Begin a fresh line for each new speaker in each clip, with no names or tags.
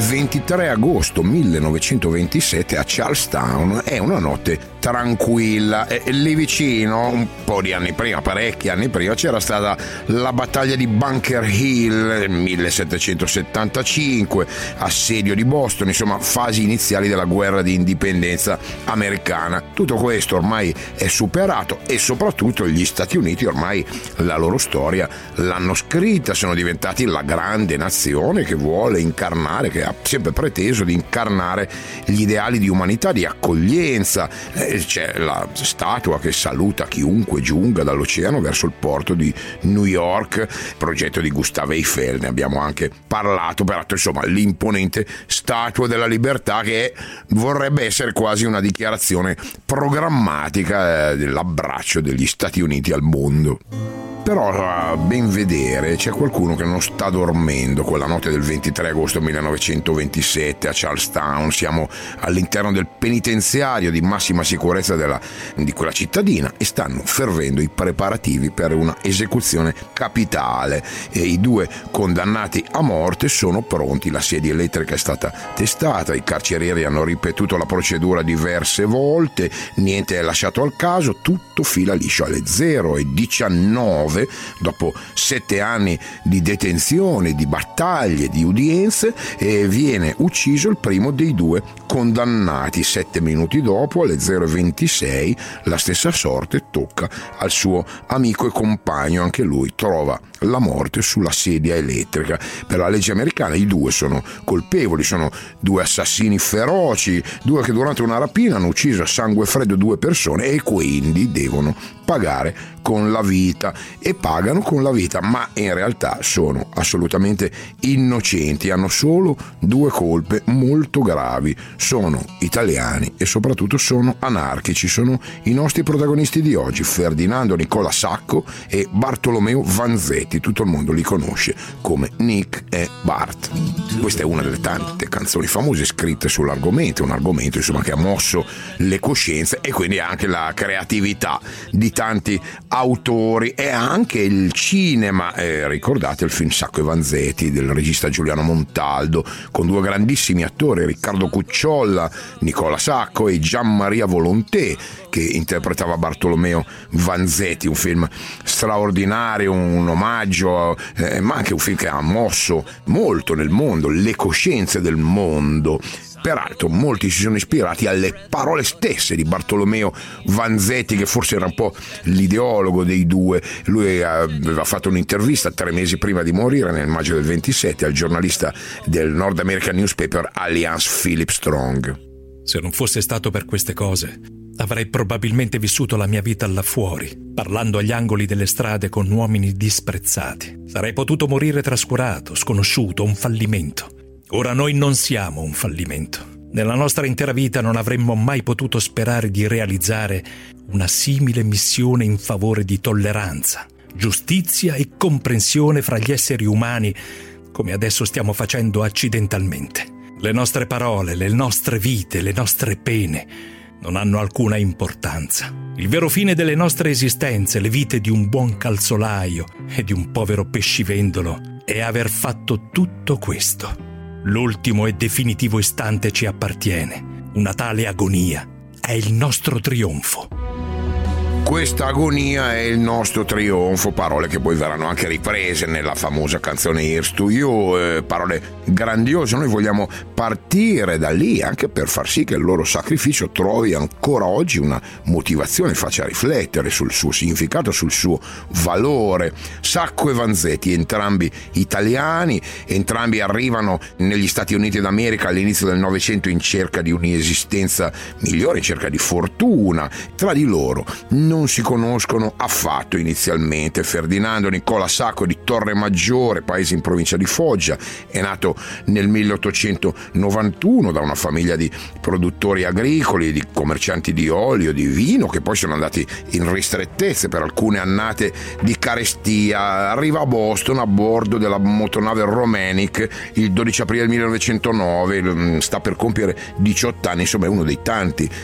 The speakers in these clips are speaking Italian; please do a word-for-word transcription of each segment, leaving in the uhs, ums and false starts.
ventitré agosto millenovecentoventisette a Charlestown è una notte tranquilla. E lì vicino, un po' di anni prima, parecchi anni prima, c'era stata la battaglia di Bunker Hill nel millesettecentosettantacinque, assedio di Boston, insomma fasi iniziali della guerra di indipendenza americana. Tutto questo ormai è superato e soprattutto gli Stati Uniti ormai la loro storia l'hanno scritta, sono diventati la grande nazione che vuole incarnare, che ha sempre preteso di incarnare gli ideali di umanità, di accoglienza. C'è la statua che saluta chiunque giunga dall'oceano verso il porto di New York, progetto di Gustave Eiffel, ne abbiamo anche parlato, peraltro insomma l'imponente Statua della Libertà che vorrebbe essere quasi una dichiarazione programmatica dell'abbraccio degli Stati Uniti al mondo. Però a ben vedere c'è qualcuno che non sta dormendo quella notte del ventitré agosto millenovecentoventisette a Charlestown. Siamo all'interno del penitenziario di massima sicurezza della, di quella cittadina e stanno fervendo i preparativi per una esecuzione capitale. E i due condannati a morte sono pronti, la sedia elettrica è stata testata, i carcerieri hanno ripetuto la procedura diverse volte, niente è lasciato al caso, tutto fila liscio. Alle zero e diciannove, dopo sette anni di detenzione, di battaglie, di udienze, e viene ucciso il primo dei due condannati. Sette minuti dopo, alle zero e ventisei, la stessa sorte tocca al suo amico e compagno, anche lui trova la morte sulla sedia elettrica. Per la legge americana i due sono colpevoli, sono due assassini feroci, due che durante una rapina hanno ucciso a sangue freddo due persone e quindi devono pagare con la vita, e pagano con la vita, ma in realtà sono assolutamente innocenti, hanno solo due colpe molto gravi, sono italiani e soprattutto sono anarchici. Sono i nostri protagonisti di oggi, Ferdinando Nicola Sacco e Bartolomeo Vanzetti. Tutto il mondo li conosce come Nick e Bart. Questa è una delle tante canzoni famose scritte sull'argomento, un argomento insomma che ha mosso le coscienze e quindi anche la creatività di tanti autori e anche il cinema. Eh, ricordate il film Sacco e Vanzetti del regista Giuliano Montaldo, con due grandissimi attori, Riccardo Cucciolla, Nicola Sacco e Gian Maria Volonté, che interpretava Bartolomeo Vanzetti. Un film straordinario, un omaggio, eh, ma anche un film che ha mosso molto nel mondo, le coscienze del mondo. Peraltro molti si sono ispirati alle parole stesse di Bartolomeo Vanzetti, che forse era un po' l'ideologo dei due. Lui aveva fatto un'intervista tre mesi prima di morire, nel maggio del ventisette, al giornalista del North American Newspaper Alliance Philip Strong.
Se non fosse stato per queste cose, avrei probabilmente vissuto la mia vita là fuori, parlando agli angoli delle strade con uomini disprezzati. Sarei potuto morire trascurato, sconosciuto, un fallimento. Ora noi non siamo un fallimento. Nella nostra intera vita non avremmo mai potuto sperare di realizzare una simile missione in favore di tolleranza, giustizia e comprensione fra gli esseri umani, come adesso stiamo facendo accidentalmente. Le nostre parole, le nostre vite, le nostre pene non hanno alcuna importanza. Il vero fine delle nostre esistenze, le vite di un buon calzolaio e di un povero pescivendolo, è aver fatto tutto questo. L'ultimo e definitivo istante ci appartiene. Una tale agonia è il nostro trionfo.
Questa agonia è il nostro trionfo, parole che poi verranno anche riprese nella famosa canzone Here's to You, eh, parole grandiose. Noi vogliamo partire da lì anche per far sì che il loro sacrificio trovi ancora oggi una motivazione, faccia riflettere sul suo significato, sul suo valore. Sacco e Vanzetti, entrambi italiani, entrambi arrivano negli Stati Uniti d'America all'inizio del Novecento in cerca di un'esistenza migliore, in cerca di fortuna. Tra di loro non non si conoscono affatto inizialmente. Ferdinando Nicola Sacco di Torre Maggiore, paese in provincia di Foggia, è nato nel milleottocentonovantuno da una famiglia di produttori agricoli, di commercianti di olio, di vino, che poi sono andati in ristrettezze per alcune annate di carestia. Arriva a Boston a bordo della motonave Romanic il dodici aprile millenovecentonove, sta per compiere diciotto anni, insomma è uno dei tanti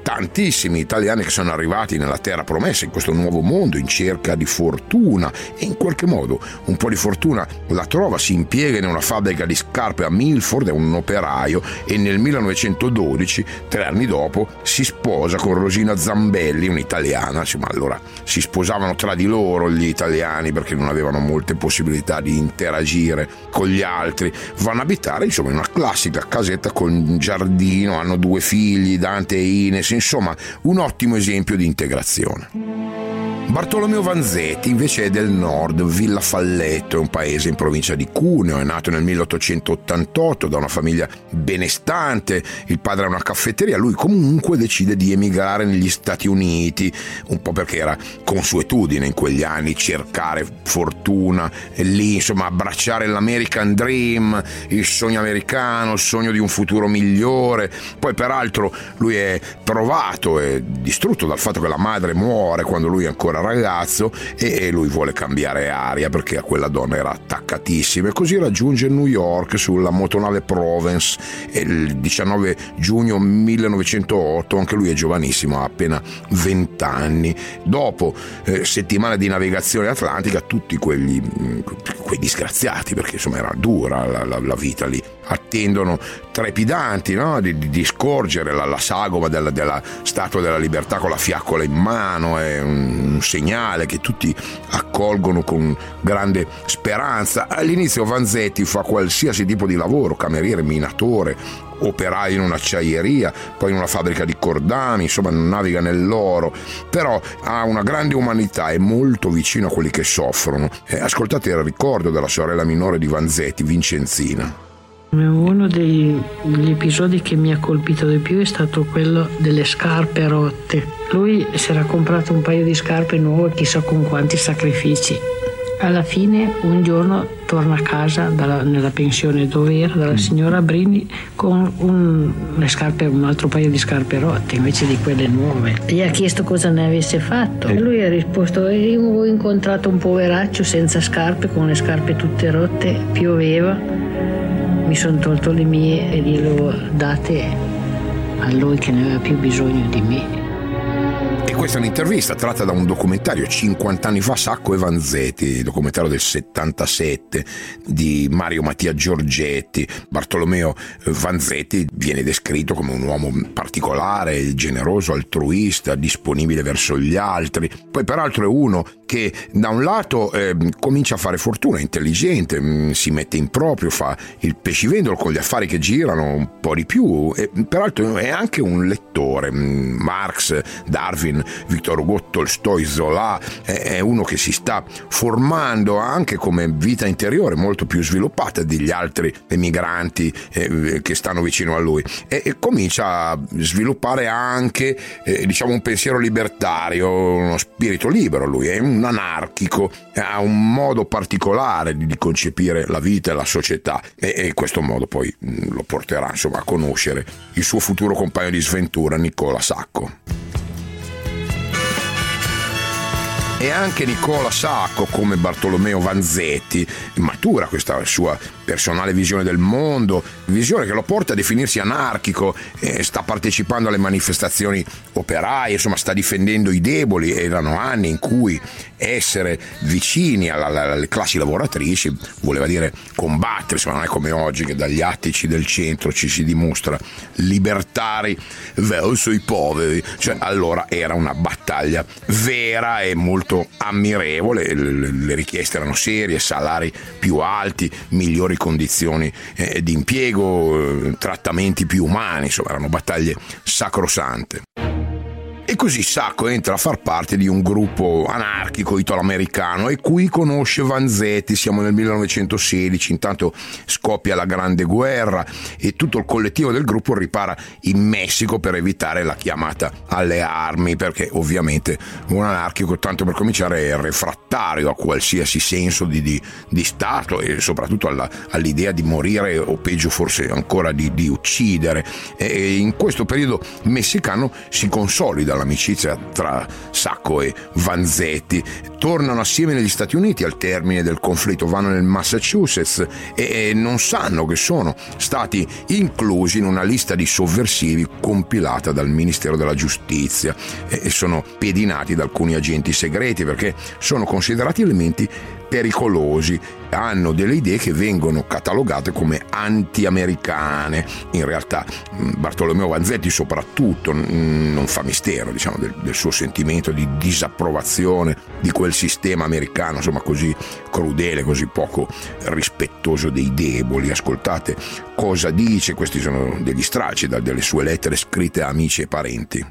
tantissimi italiani che sono arrivati nella terra promessa, in questo nuovo mondo, in cerca di fortuna, e in qualche modo un po' di fortuna la trova, si impiega in una fabbrica di scarpe a Milford, è un operaio, e nel millenovecentododici, tre anni dopo, si sposa con Rosina Zambelli, un'italiana. Insomma, allora si sposavano tra di loro gli italiani perché non avevano molte possibilità di interagire con gli altri. Vanno a abitare, insomma, in una classica casetta con un giardino, hanno due figli, Dante e Ines, insomma un ottimo esempio di integrazione. Bartolomeo Vanzetti invece è del nord, Villa Falletto, è un paese in provincia di Cuneo, è nato nel milleottocentottantotto da una famiglia benestante, il padre ha una caffetteria, lui comunque decide di emigrare negli Stati Uniti, un po' perché era consuetudine in quegli anni cercare fortuna, e lì insomma abbracciare l'American Dream, il sogno americano, il sogno di un futuro migliore. Poi peraltro lui è provato e distrutto dal fatto che la madre muore quando lui è ancora ragazzo, e lui vuole cambiare aria perché a quella donna era attaccatissima, e così raggiunge New York sulla motonave Provence e il diciannove giugno millenovecentootto, anche lui è giovanissimo, ha appena venti anni. Dopo eh, settimane di navigazione atlantica, tutti quegli quei disgraziati, perché insomma era dura la, la, la vita lì, attendono trepidanti, no? di, di, di scorgere la, la sagoma della, della Statua della Libertà con la fiaccola in mano, è un, un segnale che tutti accolgono con grande speranza. All'inizio Vanzetti fa qualsiasi tipo di lavoro, cameriere, minatore, operaio in un'acciaieria, poi in una fabbrica di cordami, insomma naviga nell'oro, però ha una grande umanità, è molto vicino a quelli che soffrono. Eh, ascoltate il ricordo della sorella minore di Vanzetti, Vincenzina.
Uno degli episodi che mi ha colpito di più è stato quello delle scarpe rotte. Lui si era comprato un paio di scarpe nuove, chissà con quanti sacrifici. Alla fine un giorno torna a casa dalla, nella pensione dove era, dalla signora Brini, con un, le scarpe, un altro paio di scarpe rotte invece di quelle nuove. Gli ha chiesto cosa ne avesse fatto e lui ha risposto: io ho incontrato un poveraccio senza scarpe, con le scarpe tutte rotte, pioveva, mi sono tolto le mie e gliele ho date a lui che ne aveva più bisogno di me.
E questa è un'intervista tratta da un documentario cinquanta anni fa, Sacco e Vanzetti, documentario del settantasette di Mario Mattia Giorgetti. Bartolomeo Vanzetti viene descritto come un uomo particolare, generoso, altruista, disponibile verso gli altri. Poi peraltro è uno che da un lato eh, comincia a fare fortuna, è intelligente, mh, si mette in proprio, fa il pescivendolo con gli affari che girano un po' di più, e peraltro è anche un lettore. mh, Marx, Darwin, Victor Hugo, Tolstoi, Zola, è uno che si sta formando anche come vita interiore molto più sviluppata degli altri emigranti eh, che stanno vicino a lui, e, e comincia a sviluppare anche eh, diciamo un pensiero libertario, uno spirito libero. Lui è un anarchico, ha un modo particolare di, di concepire la vita e la società, e, e questo modo poi mh, lo porterà insomma a conoscere il suo futuro compagno di sventura, Nicola Sacco. E anche Nicola Sacco, come Bartolomeo Vanzetti, matura questa sua personale visione del mondo, visione che lo porta a definirsi anarchico, eh, sta partecipando alle manifestazioni operaie, insomma sta difendendo i deboli. Erano anni in cui essere vicini alla, alla, alle classi lavoratrici voleva dire combattere, insomma non è come oggi che dagli attici del centro ci si dimostra libertari verso i poveri, cioè allora era una battaglia vera e molto ammirevole. Le richieste erano serie, salari più alti, migliori condizioni eh, di impiego, eh, trattamenti più umani, insomma erano battaglie sacrosante. E così Sacco entra a far parte di un gruppo anarchico italo-americano, e qui conosce Vanzetti. Siamo nel millenovecentosedici, intanto scoppia la Grande Guerra e tutto il collettivo del gruppo ripara in Messico per evitare la chiamata alle armi, perché ovviamente un anarchico, tanto per cominciare, è refrattario a qualsiasi senso di, di, di Stato, e soprattutto alla, all'idea di morire, o peggio forse ancora di, di uccidere. E in questo periodo messicano si consolida la l'amicizia tra Sacco e Vanzetti. Tornano assieme negli Stati Uniti al termine del conflitto, vanno nel Massachusetts e, e non sanno che sono stati inclusi in una lista di sovversivi compilata dal Ministero della Giustizia e, e sono pedinati da alcuni agenti segreti perché sono considerati elementi pericolosi, hanno delle idee che vengono catalogate come anti-americane. In realtà Bartolomeo Vanzetti soprattutto non fa mistero, diciamo, del, del suo sentimento di disapprovazione di quel sistema americano, insomma, così crudele, così poco rispettoso dei deboli. Ascoltate cosa dice, questi sono degli stralci da delle sue lettere scritte a amici e parenti.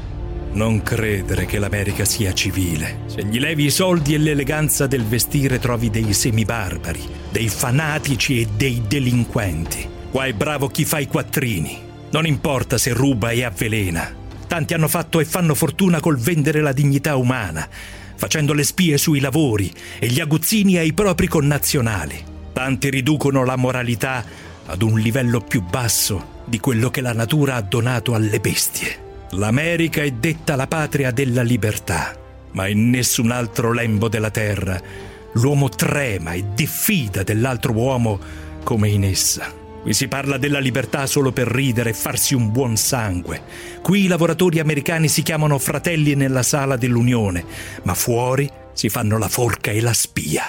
Non credere che l'America sia civile. Se gli levi i soldi e l'eleganza del vestire trovi dei semibarbari, dei fanatici e dei delinquenti. Qua è bravo chi fa i quattrini. Non importa se ruba e avvelena. Tanti hanno fatto e fanno fortuna col vendere la dignità umana, facendo le spie sui lavori e gli aguzzini ai propri connazionali. Tanti riducono la moralità ad un livello più basso di quello che la natura ha donato alle bestie. L'America è detta la patria della libertà, ma in nessun altro lembo della terra l'uomo trema e diffida dell'altro uomo come in essa. Qui si parla della libertà solo per ridere e farsi un buon sangue. Qui i lavoratori americani si chiamano fratelli nella sala dell'Unione, ma fuori si fanno la forca e la spia.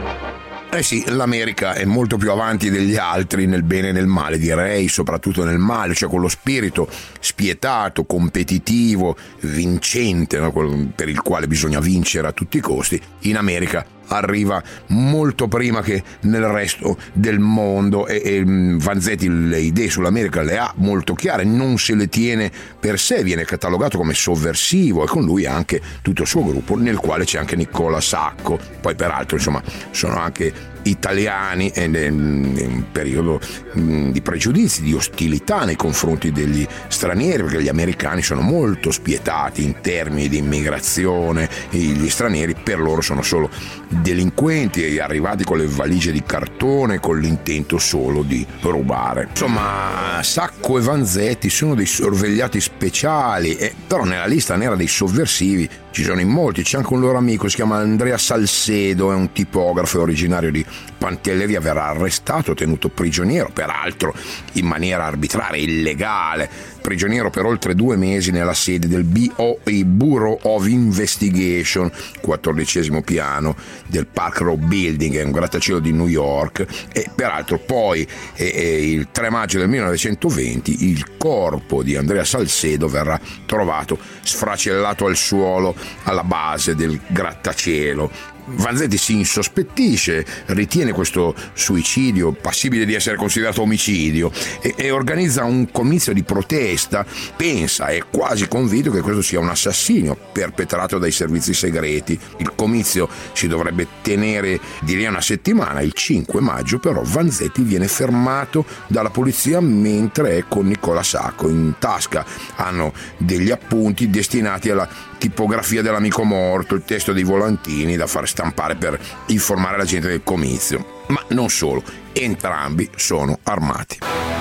Eh sì, l'America è molto più avanti degli altri nel bene e nel male, direi, soprattutto nel male, cioè con lo spirito spietato, competitivo, vincente, no? Per il quale bisogna vincere a tutti i costi. In America arriva molto prima che nel resto del mondo e, e Vanzetti le idee sull'America le ha molto chiare, non se le tiene per sé, viene catalogato come sovversivo e con lui anche tutto il suo gruppo, nel quale c'è anche Nicola Sacco. Poi peraltro insomma sono anche italiani ed è un periodo di pregiudizi, di ostilità nei confronti degli stranieri, perché gli americani sono molto spietati in termini di immigrazione, gli stranieri per loro sono solo delinquenti arrivati con le valigie di cartone con l'intento solo di rubare. Insomma, Sacco e Vanzetti sono dei sorvegliati speciali, eh, però nella lista nera dei sovversivi ci sono in molti. C'è anche un loro amico, si chiama Andrea Salcedo, è un tipografo originario di Pantelleria, verrà arrestato, tenuto prigioniero, peraltro in maniera arbitraria, illegale, prigioniero per oltre due mesi nella sede del B O I, Bureau of Investigation, quattordicesimo piano del Park Row Building, è un grattacielo di New York, e peraltro poi eh, eh, il tre maggio del millenovecentoventi il corpo di Andrea Salcedo verrà trovato sfracellato al suolo alla base del grattacielo. Vanzetti si insospettisce, ritiene questo suicidio passibile di essere considerato omicidio e, e organizza un comizio di protesta. Pensa, è quasi convinto che questo sia un assassinio perpetrato dai servizi segreti. Il comizio si dovrebbe tenere direi una settimana. Il cinque maggio però Vanzetti viene fermato dalla polizia mentre è con Nicola Sacco. In tasca hanno degli appunti destinati alla tipografia dell'amico morto, il testo dei volantini da far stampare per informare la gente del comizio. Ma non solo, entrambi sono armati.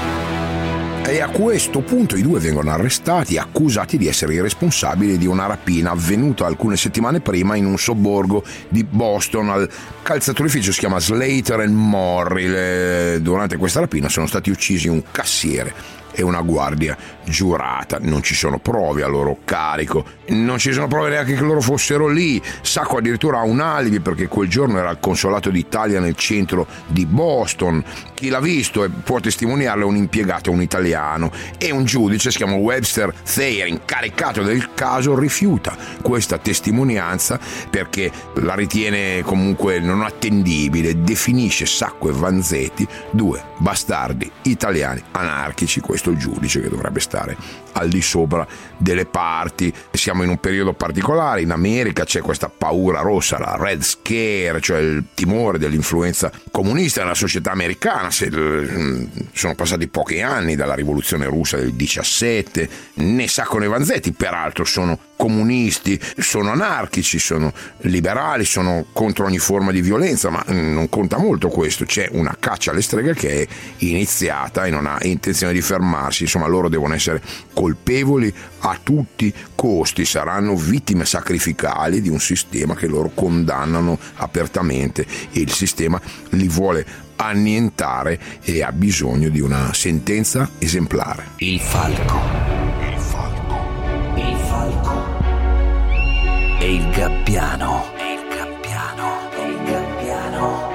E a questo punto i due vengono arrestati, accusati di essere i responsabili di una rapina avvenuta alcune settimane prima in un sobborgo di Boston. Al calzaturificio si chiama Slater and Morrill. Durante questa rapina sono stati uccisi un cassiere e una guardia giurata. Non ci sono prove a loro carico, non ci sono prove neanche che loro fossero lì. Sacco addirittura ha un alibi perché quel giorno era al consolato d'Italia nel centro di Boston. Chi l'ha visto e può testimoniarlo è un impiegato, un italiano, e un giudice, si chiama Webster Thayer, incaricato del caso, rifiuta questa testimonianza perché la ritiene comunque non attendibile. Definisce Sacco e Vanzetti due bastardi italiani anarchici. Questo il giudice che dovrebbe stare al di sopra delle parti. Siamo in un periodo particolare, in America c'è questa paura rossa, la Red Scare, cioè il timore dell'influenza comunista nella società americana. Sono passati pochi anni dalla rivoluzione russa del diciassette, né Sacco né Vanzetti peraltro sono comunisti, sono anarchici, sono liberali, sono contro ogni forma di violenza, ma non conta molto questo, c'è una caccia alle streghe che è iniziata e non ha intenzione di fermarsi. Insomma, loro devono essere colpevoli a tutti i costi, saranno vittime sacrificali di un sistema che loro condannano apertamente, e il sistema li vuole annientare e ha bisogno di una sentenza esemplare.
Il falco, il falco, il falco e il gabbiano, e il gabbiano, e il gabbiano.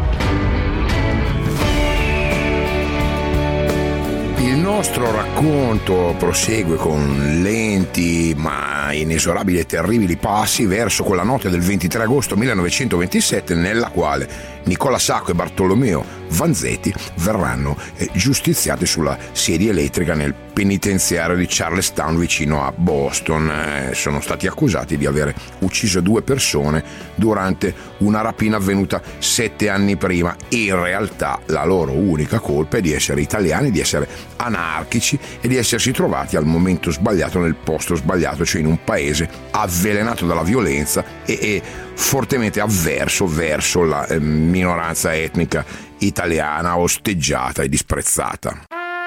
Il nostro racconto prosegue con lenti ma inesorabili e terribili passi verso quella notte del ventitré agosto millenovecentoventisette, nella quale Nicola Sacco e Bartolomeo Vanzetti verranno giustiziati sulla sedia elettrica nel penitenziario di Charlestown vicino a Boston. Eh, sono stati accusati di aver ucciso due persone durante una rapina avvenuta sette anni prima. In realtà la loro unica colpa è di essere italiani, di essere anarchici e di essersi trovati al momento sbagliato nel posto sbagliato, cioè in un paese avvelenato dalla violenza e, e fortemente avverso verso la eh, minoranza etnica italiana, osteggiata e disprezzata.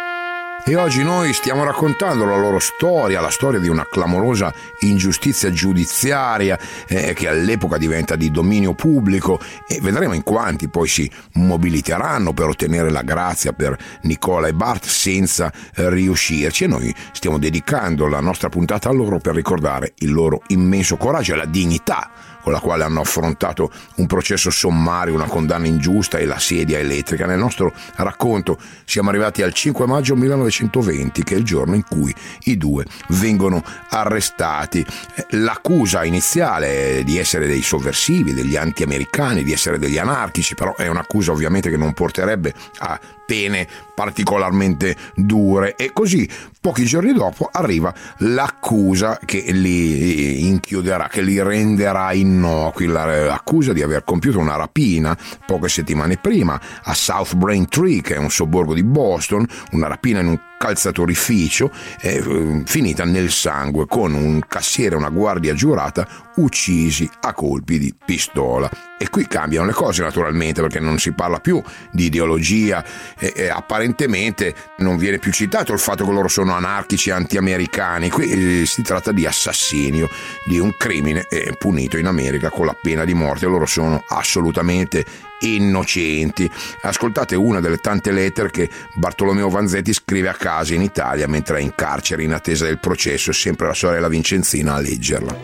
E oggi noi stiamo raccontando la loro storia, la storia di una clamorosa ingiustizia giudiziaria eh, che all'epoca diventa di dominio pubblico, e vedremo in quanti poi si mobiliteranno per ottenere la grazia per Nicola e Bart senza eh, riuscirci, e noi stiamo dedicando la nostra puntata a loro per ricordare il loro immenso coraggio e la dignità con la quale hanno affrontato un processo sommario, una condanna ingiusta e la sedia elettrica. Nel nostro racconto siamo arrivati al cinque maggio millenovecentoventi, che è il giorno in cui i due vengono arrestati. L'accusa iniziale è di essere dei sovversivi, degli anti-americani, di essere degli anarchici, però è un'accusa ovviamente che non porterebbe a pene particolarmente dure, e così pochi giorni dopo arriva l'accusa che li inchiuderà, che li renderà innocui, l'accusa di aver compiuto una rapina poche settimane prima a South Braintree, che è un sobborgo di Boston, una rapina in un calzatorificio eh, finita nel sangue, con un cassiere e una guardia giurata uccisi a colpi di pistola. E qui cambiano le cose naturalmente, perché non si parla più di ideologia e, e apparentemente non viene più citato il fatto che loro sono anarchici anti-americani. Qui eh, si tratta di assassinio, di un crimine eh, punito in America con la pena di morte. Loro sono assolutamente innocenti. Ascoltate una delle tante lettere che Bartolomeo Vanzetti scrive a casa in Italia mentre è in carcere in attesa del processo, e sempre la sorella Vincenzina a leggerla.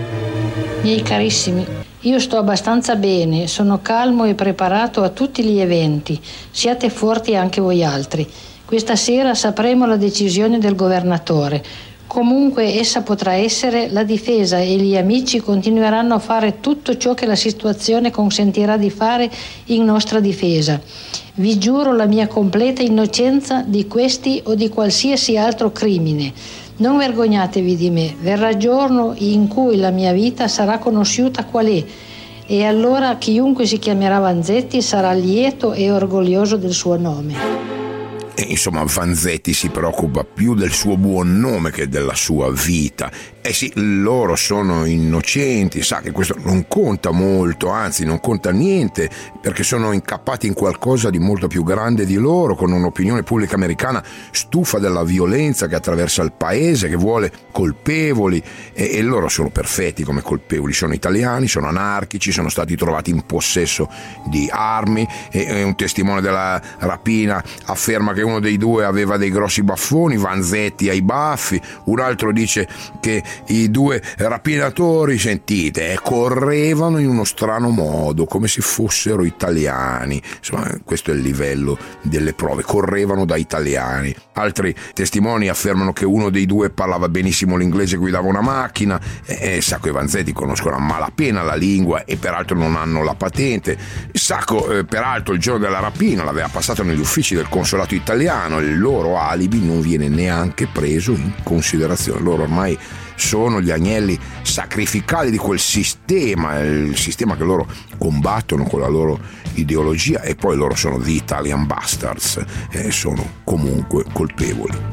Miei carissimi, io sto abbastanza bene, sono calmo e preparato a tutti gli eventi. Siate forti anche voi altri. Questa sera sapremo la decisione del governatore. Comunque essa potrà essere, la difesa e gli amici continueranno a fare tutto ciò che la situazione consentirà di fare in nostra difesa. Vi giuro la mia completa innocenza di questi o di qualsiasi altro crimine. Non vergognatevi di me, verrà giorno in cui la mia vita sarà conosciuta qual è, e allora chiunque si chiamerà Vanzetti sarà lieto e orgoglioso del suo nome.
E insomma, Vanzetti si preoccupa più del suo buon nome che della sua vita. Eh sì, loro sono innocenti, sa che questo non conta molto, anzi non conta niente, perché sono incappati in qualcosa di molto più grande di loro, con un'opinione pubblica americana stufa della violenza che attraversa il paese, che vuole colpevoli, e, e loro sono perfetti come colpevoli. Sono italiani, sono anarchici, sono stati trovati in possesso di armi, e, e un testimone della rapina afferma che uno dei due aveva dei grossi baffoni, Vanzetti ai baffi, un altro dice che i due rapinatori, sentite, eh, correvano in uno strano modo, come se fossero italiani. Insomma, questo è il livello delle prove, correvano da italiani. Altri testimoni affermano che uno dei due parlava benissimo l'inglese, guidava una macchina, e eh, Sacco e Vanzetti conoscono a malapena la lingua e peraltro non hanno la patente. Sacco, eh, peraltro, il giorno della rapina l'aveva passato negli uffici del consolato italiano, il loro alibi non viene neanche preso in considerazione. Loro ormai sono gli agnelli sacrificali di quel sistema, il sistema che loro combattono con la loro ideologia, e poi loro sono the Italian bastards, e sono comunque colpevoli.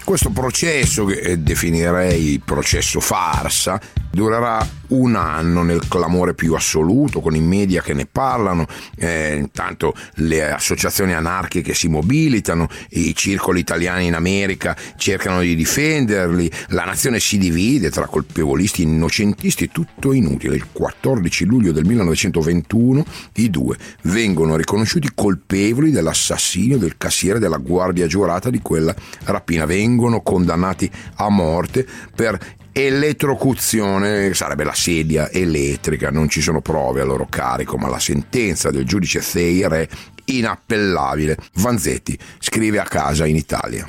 Questo processo, che definirei processo farsa, durerà un anno nel clamore più assoluto, con i media che ne parlano, eh, intanto le associazioni anarchiche si mobilitano, i circoli italiani in America cercano di difenderli, la nazione si divide tra colpevolisti e innocentisti, tutto inutile. Il quattordici luglio del millenovecentoventuno i due vengono riconosciuti colpevoli dell'assassinio del cassiere della guardia giurata di quella rapina, vengono condannati a morte per elettrocuzione, sarebbe la sedia elettrica. Non ci sono prove a loro carico, ma la sentenza del giudice Thayer è inappellabile. Vanzetti scrive a casa in Italia.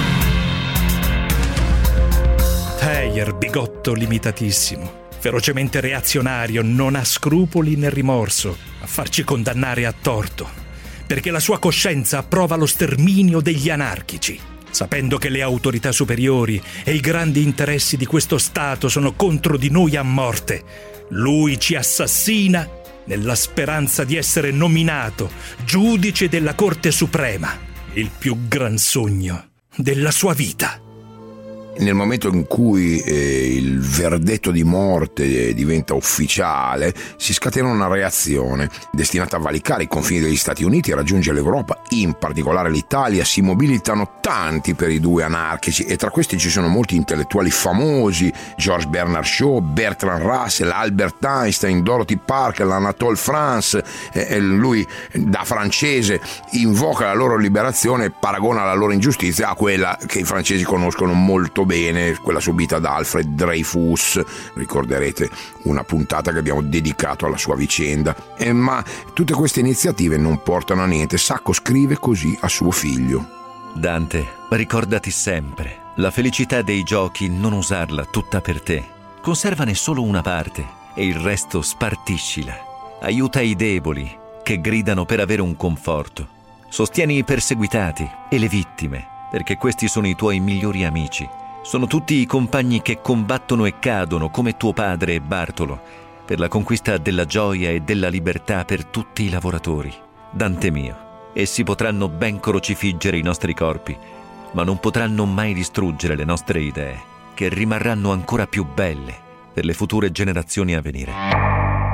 Thayer, bigotto limitatissimo, ferocemente reazionario, non ha scrupoli né rimorso a farci condannare a torto, perché la sua coscienza approva lo sterminio degli anarchici. Sapendo che le autorità superiori e i grandi interessi di questo Stato sono contro di noi a morte, lui ci assassina nella speranza di essere nominato giudice della Corte Suprema, il più gran sogno della sua vita.
Nel momento in cui eh, il verdetto di morte diventa ufficiale, si scatena una reazione destinata a valicare i confini degli Stati Uniti e raggiungere l'Europa, in particolare l'Italia. Si mobilitano tanti per i due anarchici e tra questi ci sono molti intellettuali famosi: George Bernard Shaw, Bertrand Russell, Albert Einstein, Dorothy Parker, l'Anatole France. Eh, lui da francese invoca la loro liberazione e paragona la loro ingiustizia a quella che i francesi conoscono molto bene, quella subita da Alfred Dreyfus. Ricorderete una puntata che abbiamo dedicato alla sua vicenda. Eh, ma tutte queste iniziative non portano a niente. Sacco scrive così a suo figlio:
Dante, ricordati sempre, la felicità dei giochi non usarla tutta per te. Conservane solo una parte e il resto spartiscila. Aiuta i deboli che gridano per avere un conforto. Sostieni i perseguitati e le vittime, perché questi sono i tuoi migliori amici. Sono tutti i compagni che combattono e cadono, come tuo padre e Bartolo, per la conquista della gioia e della libertà per tutti i lavoratori. Dante mio, essi potranno ben crocifiggere i nostri corpi, ma non potranno mai distruggere le nostre idee, che rimarranno ancora più belle per le future generazioni a venire.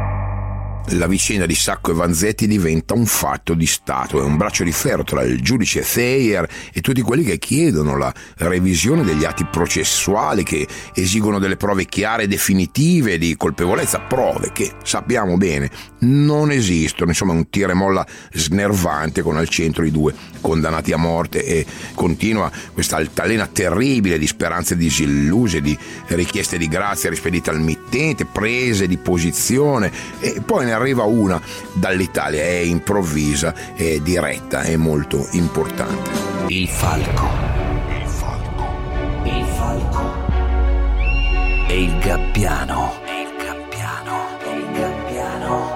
La vicenda di Sacco e Vanzetti diventa un fatto di Stato, è un braccio di ferro tra il giudice Thayer e tutti quelli che chiedono la revisione degli atti processuali, che esigono delle prove chiare e definitive di colpevolezza, prove che sappiamo bene non esistono. Insomma, un tira e molla snervante con al centro i due condannati a morte, e continua questa altalena terribile di speranze disilluse, di richieste di grazia rispedite al mittente, prese di posizione, e poi ne arriva una dall'Italia, è improvvisa, è diretta, è molto importante.
Il falco. Il falco. Il falco. E il gabbiano. E il gabbiano. E il gabbiano.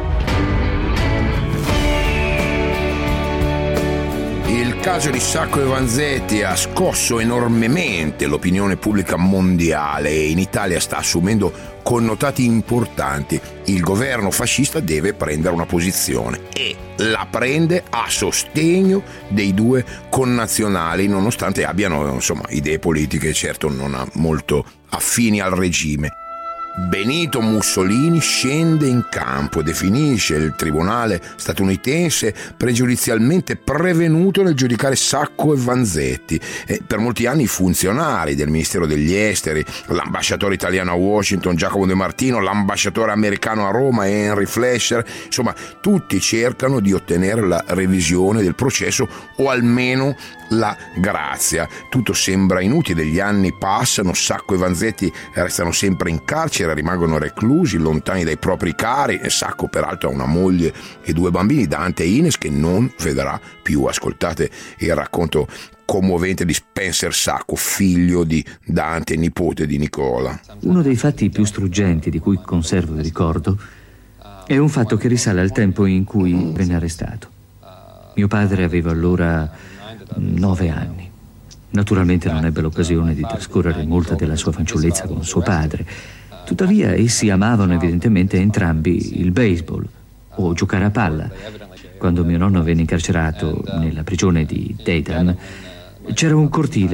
Il caso di Sacco e Vanzetti ha scosso enormemente l'opinione pubblica mondiale e in Italia sta assumendo connotati importanti. Il governo fascista deve prendere una posizione e la prende a sostegno dei due connazionali, nonostante abbiano, insomma, idee politiche certo non molto affini al regime. Benito Mussolini scende in campo e definisce il tribunale statunitense pregiudizialmente prevenuto nel giudicare Sacco e Vanzetti. E per molti anni i funzionari del Ministero degli Esteri, l'ambasciatore italiano a Washington Giacomo De Martino, l'ambasciatore americano a Roma Henry Flesher, insomma tutti cercano di ottenere la revisione del processo o almeno la grazia. Tutto sembra inutile, gli anni passano, Sacco e Vanzetti restano sempre in carcere, rimangono reclusi, lontani dai propri cari. E Sacco peraltro ha una moglie e due bambini, Dante e Ines, che non vedrà più. Ascoltate il racconto commovente di Spencer Sacco, figlio di Dante, nipote di Nicola.
Uno dei fatti più struggenti di cui conservo il ricordo è un fatto che risale al tempo in cui venne arrestato. Mio padre aveva allora nove anni. Naturalmente non ebbe l'occasione di trascorrere molta della sua fanciullezza con suo padre. Tuttavia essi amavano evidentemente entrambi il baseball o giocare a palla. Quando mio nonno venne incarcerato nella prigione di Dayton, c'era un cortile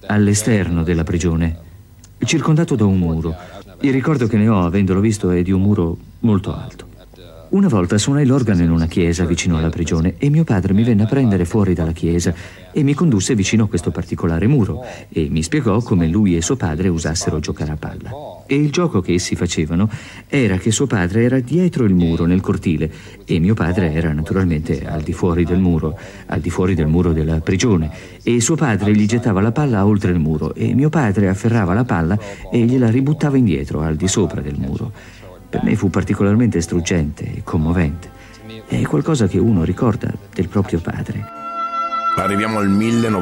all'esterno della prigione, circondato da un muro. Il ricordo che ne ho, avendolo visto, è di un muro molto alto. Una volta suonai l'organo in una chiesa vicino alla prigione e mio padre mi venne a prendere fuori dalla chiesa e mi condusse vicino a questo particolare muro e mi spiegò come lui e suo padre usassero a giocare a palla. E il gioco che essi facevano era che suo padre era dietro il muro nel cortile e mio padre era naturalmente al di fuori del muro, al di fuori del muro della prigione, e suo padre gli gettava la palla oltre il muro e mio padre afferrava la palla e gliela ributtava indietro al di sopra del muro. Per me fu particolarmente struggente e commovente. È qualcosa che uno ricorda del proprio padre.
Arriviamo al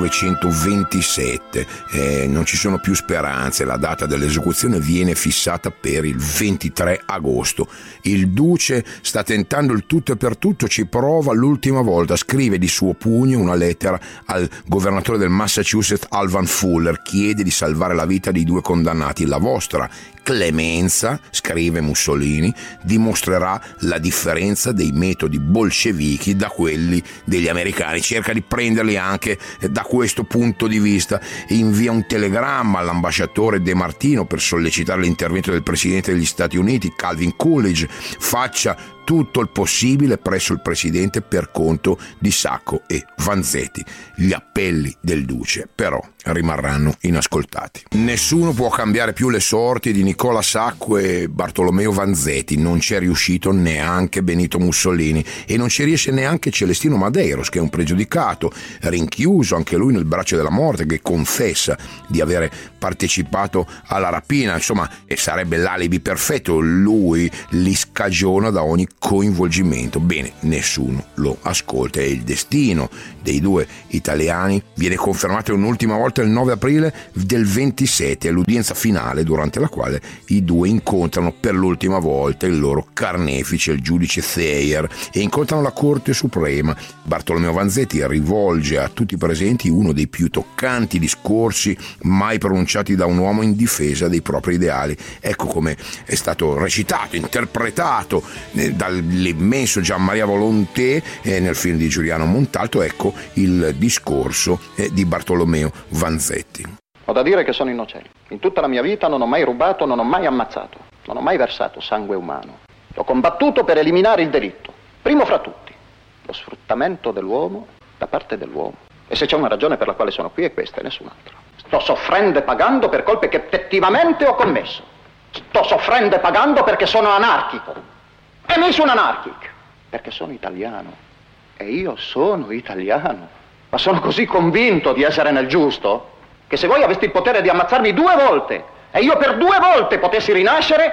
millenovecentoventisette, eh, non ci sono più speranze, la data dell'esecuzione viene fissata per il ventitré agosto. Il duce sta tentando il tutto e per tutto, ci prova l'ultima volta, scrive di suo pugno una lettera al governatore del Massachusetts Alvan Fuller, chiede di salvare la vita dei due condannati. La vostra clemenza, scrive Mussolini, dimostrerà la differenza dei metodi bolscevichi da quelli degli americani. Cerca di prenderli anche da questo punto di vista. Invia un telegramma all'ambasciatore De Martino per sollecitare l'intervento del presidente degli Stati Uniti, Calvin Coolidge, faccia tutto il possibile presso il presidente per conto di Sacco e Vanzetti. Gli appelli del duce però rimarranno inascoltati. Nessuno può cambiare più le sorti di Nicola Sacco e Bartolomeo Vanzetti, non c'è riuscito neanche Benito Mussolini e non ci riesce neanche Celestino Madeiros, che è un pregiudicato, rinchiuso anche lui nel braccio della morte, che confessa di avere partecipato alla rapina, insomma, e sarebbe l'alibi perfetto, lui li scagiona da ogni coinvolgimento. Bene, nessuno lo ascolta e il destino dei due italiani viene confermato un'ultima volta il nove aprile del ventisette, l'udienza finale durante la quale i due incontrano per l'ultima volta il loro carnefice, il giudice Thayer, e incontrano la Corte Suprema. Bartolomeo Vanzetti rivolge a tutti i presenti uno dei più toccanti discorsi mai pronunciati da un uomo in difesa dei propri ideali. Ecco come è stato recitato, interpretato dall'immenso Gian Maria Volonté eh, nel film di Giuliano Montalto. Ecco il discorso eh, di Bartolomeo Vanzetti.
Ho da dire che sono innocente. In tutta la mia vita non ho mai rubato, non ho mai ammazzato, non ho mai versato sangue umano. Ho combattuto per eliminare il delitto, primo fra tutti, lo sfruttamento dell'uomo da parte dell'uomo. E se c'è una ragione per la quale sono qui è questa e nessun'altra. Sto soffrendo e pagando per colpe che effettivamente ho commesso. Sto soffrendo e pagando perché sono anarchico. E mi sono anarchico perché sono italiano. E io sono italiano. Ma sono così convinto di essere nel giusto che se voi aveste il potere di ammazzarmi due volte e io per due volte potessi rinascere,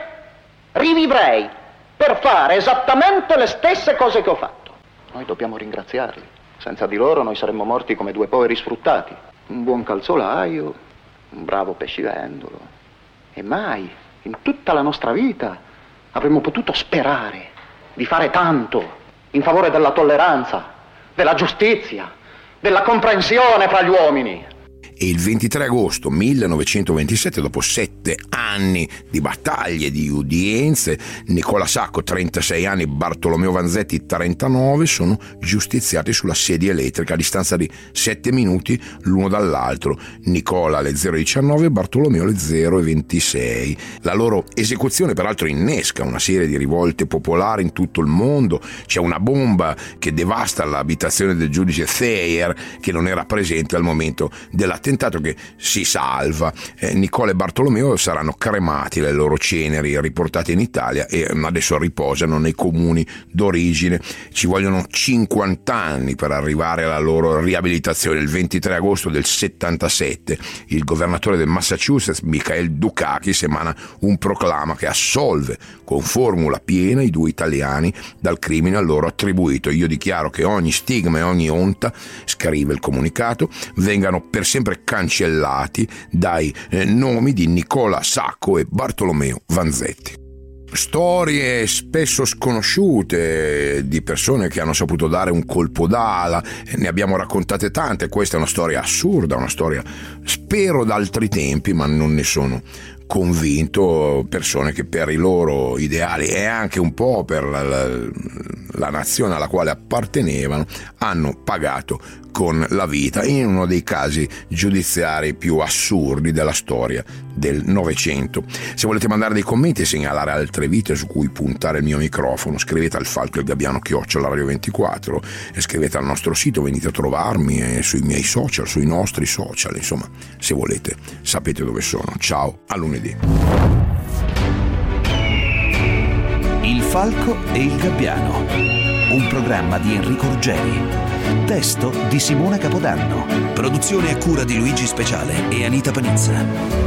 rivivrei per fare esattamente le stesse cose che ho fatto. Noi dobbiamo ringraziarli. Senza di loro noi saremmo morti come due poveri sfruttati. Un buon calzolaio, un bravo pescivendolo. E mai, in tutta la nostra vita, avremmo potuto sperare di fare tanto in favore della tolleranza, della giustizia, della comprensione fra gli uomini.
E il ventitré agosto millenovecentoventisette, dopo sette anni di battaglie, di udienze, Nicola Sacco, trentasei anni, Bartolomeo Vanzetti, trentanove, sono giustiziati sulla sedia elettrica a distanza di sette minuti l'uno dall'altro. Nicola alle zero diciannove, Bartolomeo alle zero ventisei. La loro esecuzione peraltro innesca una serie di rivolte popolari in tutto il mondo. C'è una bomba che devasta l'abitazione del giudice Thayer, che non era presente al momento della attentato, che si salva. Eh, Nicola e Bartolomeo saranno cremati, le loro ceneri riportate in Italia e adesso riposano nei comuni d'origine. Ci vogliono cinquanta anni per arrivare alla loro riabilitazione. Il ventitré agosto del settantasette il governatore del Massachusetts, Mikhail Dukakis, emana un proclama che assolve con formula piena i due italiani dal crimine a loro attribuito. Io dichiaro che ogni stigma e ogni onta, scrive il comunicato, vengano per sempre cancellati dai eh, nomi di Nicola Sacco e Bartolomeo Vanzetti. Storie spesso sconosciute di persone che hanno saputo dare un colpo d'ala, ne abbiamo raccontate tante. Questa è una storia assurda, una storia spero d'altri tempi, ma non ne sono convinto. Persone che per i loro ideali e anche un po' per la, la, la nazione alla quale appartenevano hanno pagato con la vita in uno dei casi giudiziari più assurdi della storia del Novecento. Se volete mandare dei commenti e segnalare altre vite su cui puntare il mio microfono, scrivete al Falco e il Gabbiano chiocciola radio ventiquattro e scrivete al nostro sito, venite a trovarmi e sui miei social, sui nostri social, insomma, se volete sapete dove sono. Ciao, a lunedì.
Il Falco e il Gabbiano, un programma di Enrico Ruggeri, testo di Simona Capodanno, produzione a cura di Luigi Speciale e Anita Panizza.